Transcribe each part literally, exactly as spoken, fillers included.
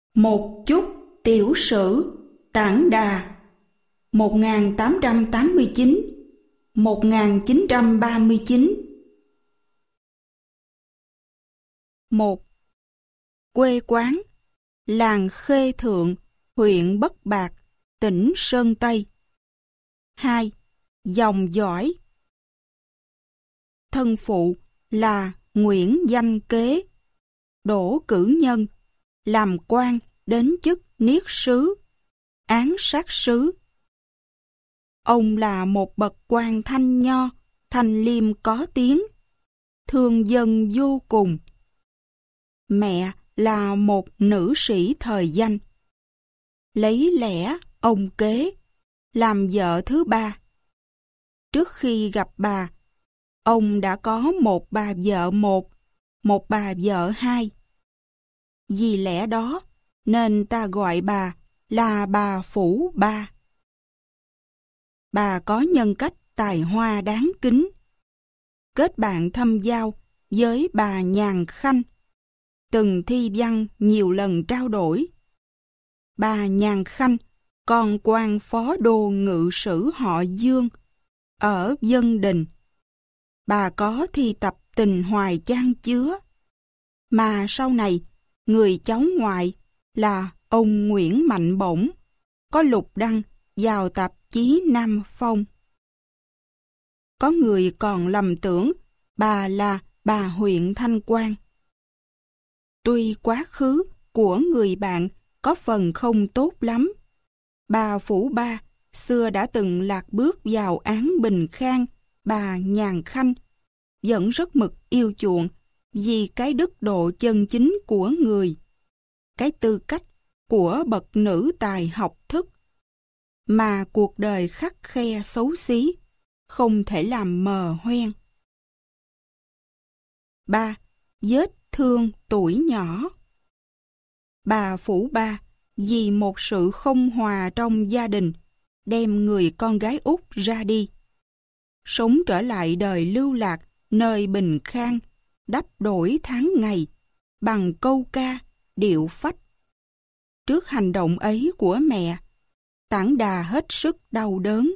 Một chút tiểu sử Tản Đà một nghìn tám trăm tám mươi chín đến một nghìn chín trăm ba mươi chín. Một. Quê quán làng Khê Thượng, huyện Bất Bạc, tỉnh Sơn Tây. Hai. Dòng dõi. Thân phụ là Nguyễn Danh Kế, đỗ cử nhân, làm quan đến chức niết sứ, án sát sứ. Ông là một bậc quan thanh nho, thanh liêm có tiếng, thương dân vô cùng. Mẹ là một nữ sĩ thời danh. Lấy lẽ ông Kế làm vợ thứ ba. Trước khi gặp bà, ông đã có một bà vợ một, một bà vợ hai. Vì lẽ đó nên ta gọi bà là bà Phủ Ba. Bà có nhân cách tài hoa đáng kính. Kết bạn thâm giao với bà Nhàn Khanh, từng thi văn nhiều lần trao đổi. Bà Nhàn Khanh còn quan phó đô ngự sử họ Dương ở Vân Đình. Bà có thi tập Tình Hoài chan chứa, mà sau này người cháu ngoại là ông Nguyễn Mạnh Bổng có lục đăng vào tạp chí Nam Phong. Có người còn lầm tưởng bà là bà huyện Thanh Quan. Tuy quá khứ của người bạn có phần không tốt lắm, bà Phủ Ba xưa đã từng lạc bước vào án Bình Khang bà Nhàn Khanh, vẫn rất mực yêu chuộng vì cái đức độ chân chính của người, cái tư cách của bậc nữ tài học thức, mà cuộc đời khắt khe xấu xí không thể làm mờ hoen. Ba. Vết thương tuổi nhỏ. Bà Phủ Ba vì một sự không hòa trong gia đình đem người con gái út ra đi, sống trở lại đời lưu lạc nơi Bình Khang, đắp đổi tháng ngày bằng câu ca, điệu phách. Trước hành động ấy của mẹ, Tản Đà hết sức đau đớn.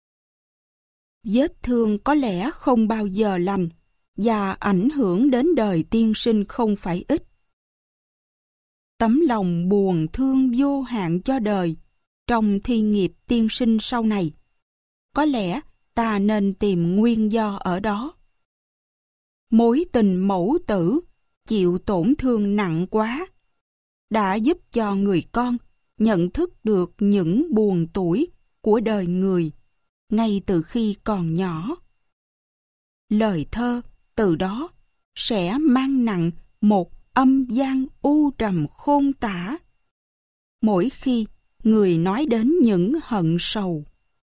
Vết thương có lẽ không bao giờ lành và ảnh hưởng đến đời tiên sinh không phải ít. Tấm lòng buồn thương vô hạn cho đời trong thi nghiệp tiên sinh sau này, có lẽ ta nên tìm nguyên do ở đó. Mối tình mẫu tử chịu tổn thương nặng quá đã giúp cho người con nhận thức được những buồn tủi của đời người ngay từ khi còn nhỏ. Lời thơ từ đó sẽ mang nặng một âm gian u trầm khôn tả mỗi khi người nói đến những hận sầu.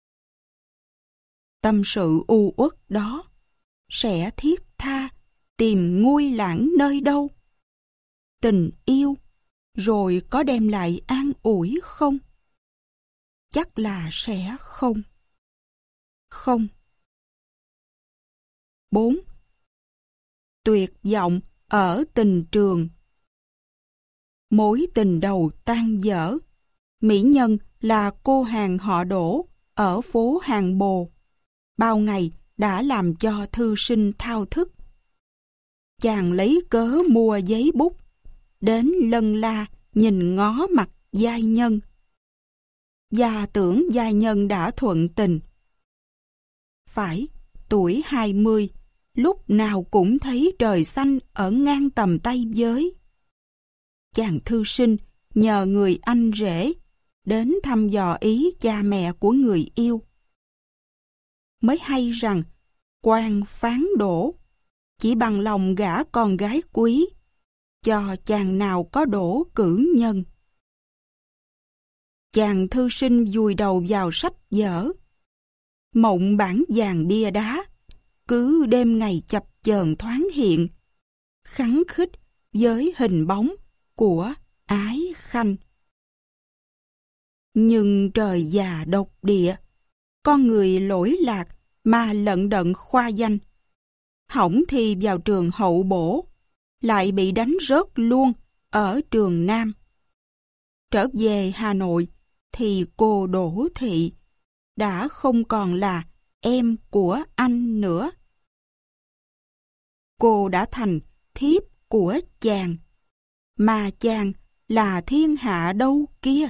Tâm sự u uất đó sẽ thiết tha tìm nguy lãng nơi đâu? Tình yêu rồi có đem lại an ủi không? Chắc là sẽ không. Không. Bốn. Tuyệt vọng ở tình trường. Mối tình đầu tan dở. Mỹ nhân là cô hàng họ Đỗ ở phố Hàng Bồ, bao ngày đã làm cho thư sinh thao thức. Chàng lấy cớ mua giấy bút, đến lân la nhìn ngó mặt giai nhân, và tưởng giai nhân đã thuận tình. Phải, tuổi hai mươi, lúc nào cũng thấy trời xanh ở ngang tầm tay giới. Chàng thư sinh nhờ người anh rể đến thăm dò ý cha mẹ của người yêu. Mới hay rằng quan phán đổ chỉ bằng lòng gả con gái quý cho chàng nào có đỗ cử nhân. Chàng thư sinh vùi đầu vào sách vở, mộng bản vàng bia đá cứ đêm ngày chập chờn thoáng hiện, khắng khích với hình bóng của Ái Khanh. Nhưng trời già độc địa, con người lỗi lạc mà lận đận khoa danh, hỏng thi vào trường hậu bổ, lại bị đánh rớt luôn ở trường Nam. Trở về Hà Nội thì cô Đỗ Thị đã không còn là em của anh nữa. Cô đã thành thiếp của chàng, mà chàng là thiên hạ đâu kia.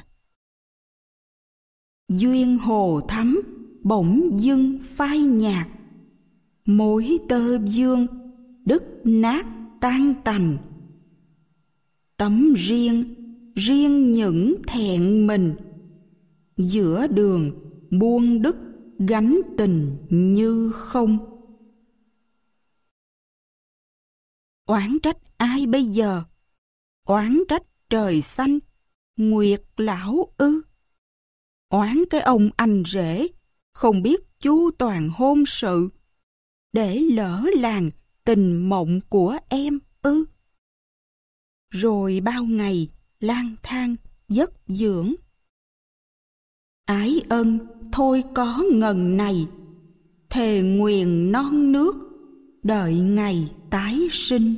Duyên hồ thắm bỗng dưng phai nhạt, mối tơ vương đứt nát tan tành. Tấm riêng riêng những thẹn mình, giữa đường buông đứt gánh tình như không. Oán trách ai bây giờ? Oán trách trời xanh, nguyệt lão ư? Oán cái ông anh rể không biết chu toàn hôn sự, để lỡ làng tình mộng của em ư? Rồi bao ngày lang thang giấc dưỡng. Ái ân thôi có ngần này, thề nguyền non nước, đợi ngày tái sinh.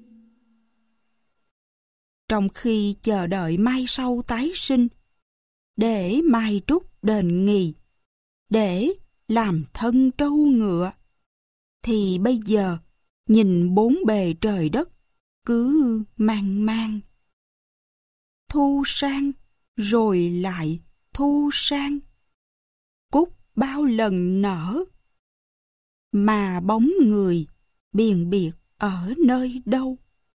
Trong khi chờ đợi mai sau tái sinh, để mai trúc đền nghỉ, để làm thân trâu ngựa, thì bây giờ nhìn bốn bề trời đất cứ mang mang. Thu sang rồi lại thu sang, cúc bao lần nở, mà bóng người biền biệt ở nơi đâu.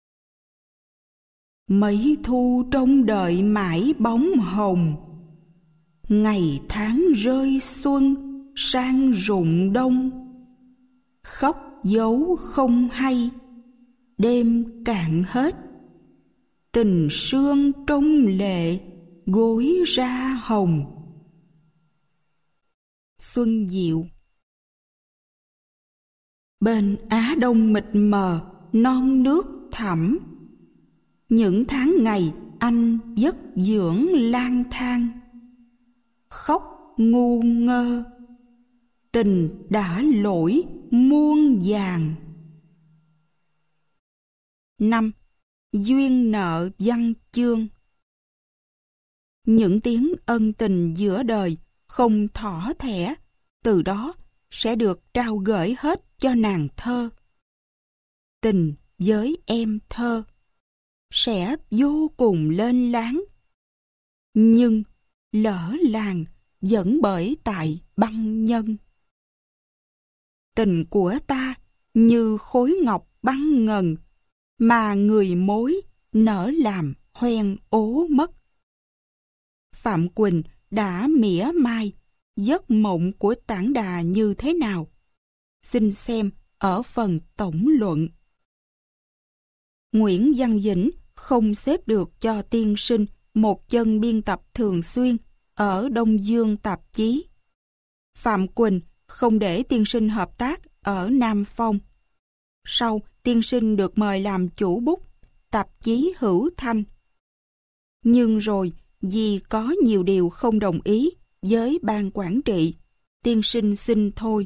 Mấy thu trông đợi mãi bóng hồng, ngày tháng rơi xuân sang rụng đông. Khóc dấu không hay, đêm cạn hết, tình sương trong lệ gối ra hồng. Xuân Diệu. Bên Á Đông mịt mờ non nước thẳm, những tháng ngày anh giấc dưỡng lang thang. Khóc ngu ngơ, tình đã lỗi muôn vàn. Năm. Duyên nợ văn chương. Những tiếng ân tình giữa đời không thỏ thẻ, từ đó sẽ được trao gửi hết cho nàng thơ. Tình với em thơ sẽ vô cùng lên láng, nhưng lỡ làng vẫn bởi tại băng nhân. Tình của ta như khối ngọc băng ngần, mà người mối nỡ làm hoen ố mất. Phạm Quỳnh đã mỉa mai giấc mộng của tảng đà như thế nào? Xin xem ở phần tổng luận. Nguyễn Văn Dĩnh không xếp được cho tiên sinh một chân biên tập thường xuyên ở Đông Dương tạp chí. Phạm Quỳnh không để tiên sinh hợp tác ở Nam Phong. Sau, tiên sinh được mời làm chủ bút tạp chí Hữu Thanh. Nhưng rồi, vì có nhiều điều không đồng ý với ban quản trị, tiên sinh xin thôi.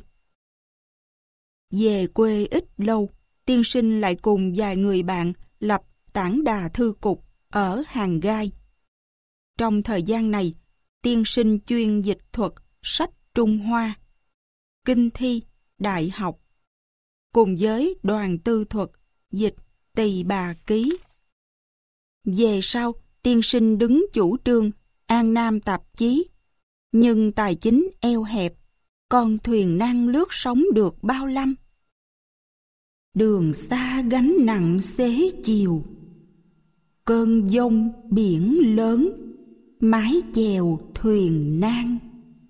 Về quê ít lâu, tiên sinh lại cùng vài người bạn lập Tảng Đà Thư Cục ở Hàng Gai. Trong thời gian này, tiên sinh chuyên dịch thuật sách Trung Hoa, kinh thi, đại học, cùng với đoàn tư thuật dịch Tỳ Bà Ký. Về sau, tiên sinh đứng chủ trương An Nam tạp chí, nhưng tài chính eo hẹp, con thuyền nan lướt sóng được bao năm. Đường xa gánh nặng xế chiều, cơn giông biển lớn, mái chèo thuyền nan.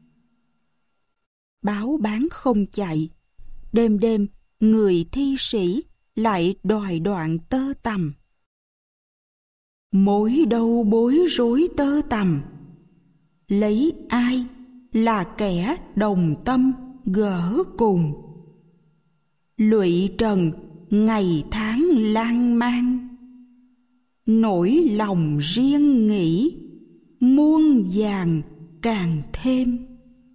Báo bán không chạy, đêm đêm người thi sĩ lại đòi đoạn tơ tằm. Mối đâu bối rối tơ tằm, lấy ai là kẻ đồng tâm gỡ cùng. Lụy trần ngày tháng lan man, nỗi lòng riêng nghĩ muôn vàn càng thêm.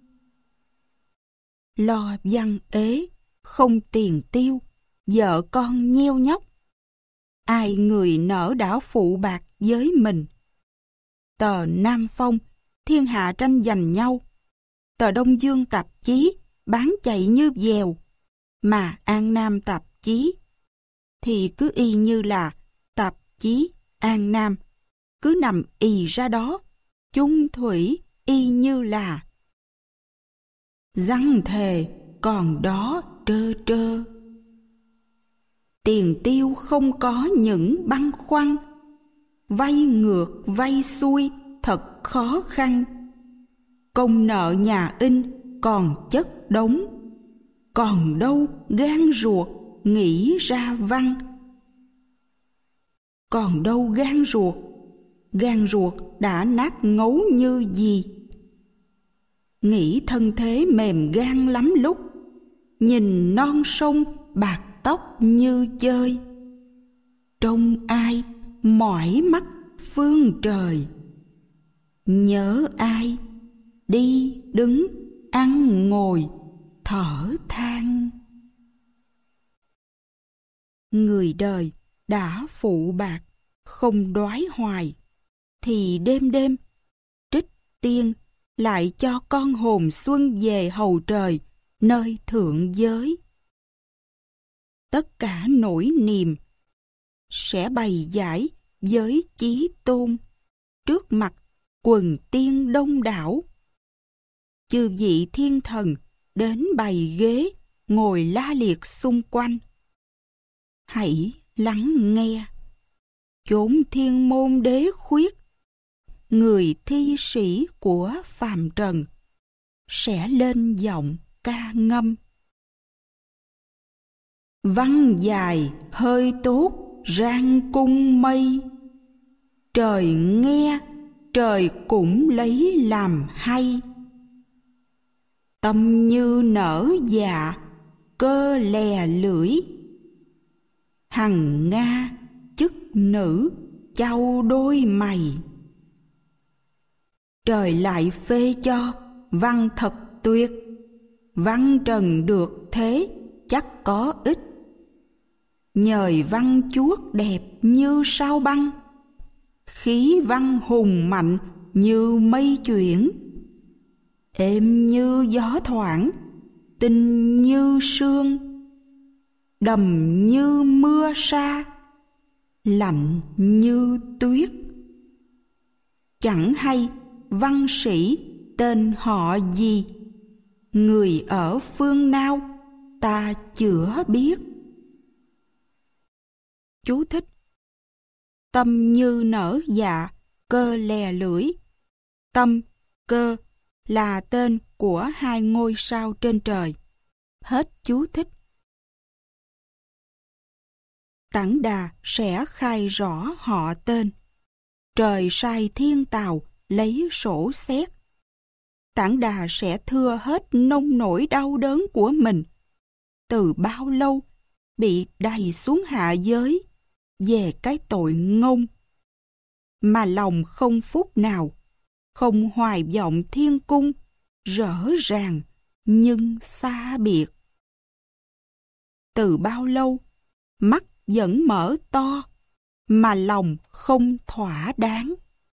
Lo văn ế, không tiền tiêu, vợ con nheo nhóc. Ai người nỡ đảo phụ bạc với mình. tờ Nam Phong, thiên hạ tranh giành nhau. Tờ Đông Dương tạp chí bán chạy như dèo, mà An Nam tạp chí thì cứ y như là tạp chí An Nam, cứ nằm ì ra đó, chung thủy y như là răng thề còn đó trơ trơ. Tiền tiêu không có những băn khoăn, vay ngược vay xuôi thật khó khăn. Công nợ nhà in còn chất đống, còn đâu gan ruột nghĩ ra văn. Còn đâu gan ruột, gan ruột đã nát ngấu như gì. Nghĩ thân thế mềm gan lắm lúc, nhìn non sông bạc tóc như chơi. Trông ai mỏi mắt phương trời, nhớ ai đi đứng ăn ngồi thở than. Người đời đã phụ bạc không đói hoài, thì đêm đêm trích tiên lại cho con hồn xuân về hầu trời nơi thượng giới. Tất cả nỗi niềm sẽ bày giải với chí tôn trước mặt quần tiên đông đảo. Chư vị thiên thần đến bày ghế ngồi la liệt xung quanh. Hãy lắng nghe, chốn thiên môn đế khuyết, người thi sĩ của phàm trần sẽ lên giọng ca ngâm. Văn dài hơi tốt rang cung mây, trời nghe trời cũng lấy làm hay. Tâm như nở dạ cơ lè lưỡi, hằng nga chức nữ chau đôi mày. Trời lại phê cho văn thật tuyệt, văn trần được thế chắc có ích. Nhời văn chuốt đẹp như sao băng, khí văn hùng mạnh như mây chuyển. Êm như gió thoảng, tinh như sương, đầm như mưa sa, lạnh như tuyết. Chẳng hay văn sĩ tên họ gì, người ở phương nào ta chữa biết. Chú thích: tâm như nở dạ, cơ lè lưỡi. Tâm, cơ là tên của hai ngôi sao trên trời. Hết chú thích. Tản Đà sẽ khai rõ họ tên. Trời sai thiên tào lấy sổ xét. Tản Đà sẽ thưa hết nông nỗi đau đớn của mình. Từ bao lâu bị đày xuống hạ giới về cái tội ngông, mà lòng không phút nào không hoài vọng thiên cung, rõ ràng nhưng xa biệt. Từ bao lâu mắt vẫn mở to, mà lòng không thỏa đáng.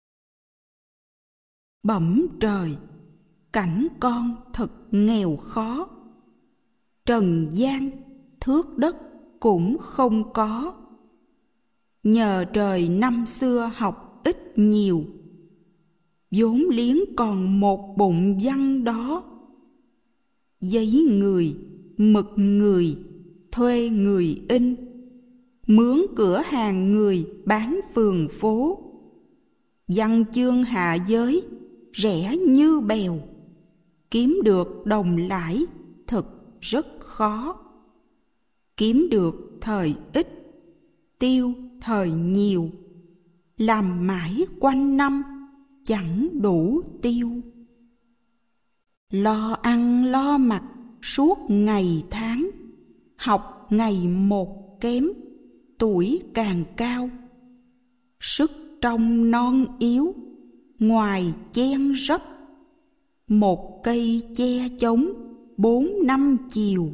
Bẩm trời, cảnh con thật nghèo khó, trần gian thước đất cũng không có. Nhờ trời năm xưa học ít nhiều, vốn liếng còn một bụng văn đó. Giấy người, mực người, thuê người in, mướn cửa hàng người bán phường phố. Văn chương hạ giới rẻ như bèo, kiếm được đồng lãi thật rất khó. Kiếm được thời ít, tiêu thời nhiều, làm mãi quanh năm chẳng đủ tiêu. Lo ăn lo mặc suốt ngày tháng, học ngày một kém, tuổi càng cao. Sức trong non yếu, ngoài chen rấp, một cây che chống bốn năm chiều.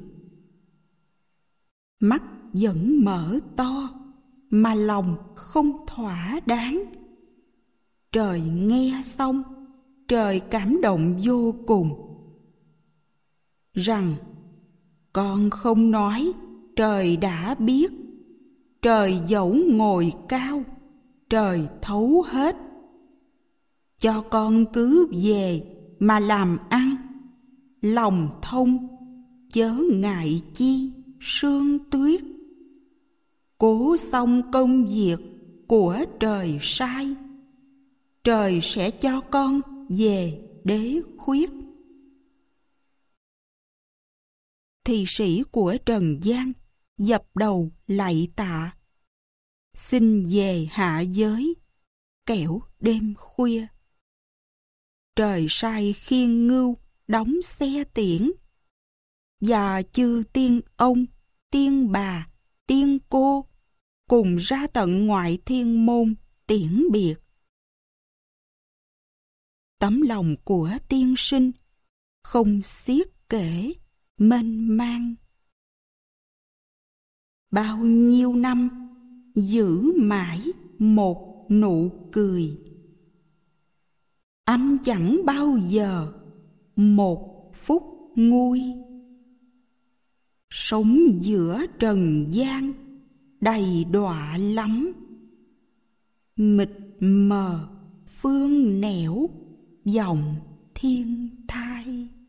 Mắt vẫn mở to, mà lòng không thỏa đáng. Trời nghe xong, trời cảm động vô cùng, rằng con không nói, trời đã biết. Trời dẫu ngồi cao, trời thấu hết. Cho con cứ về mà làm ăn, lòng thông, chớ ngại chi sương tuyết. Cố xong công việc của trời sai, trời sẽ cho con về đế khuyết. Thị sĩ của trần gian dập đầu lạy tạ, xin về hạ giới, kẻo đêm khuya. Trời sai khiên ngưu đóng xe tiễn, và chư tiên ông, tiên bà, tiên cô cùng ra tận ngoại thiên môn tiễn biệt. Tấm lòng của tiên sinh không xiết kể, mênh mang. Bao nhiêu năm giữ mãi một nụ cười, anh chẳng bao giờ một phút nguôi. Sống giữa trần gian đầy đọa lắm, mịt mờ phương nẻo vòng thiên thai.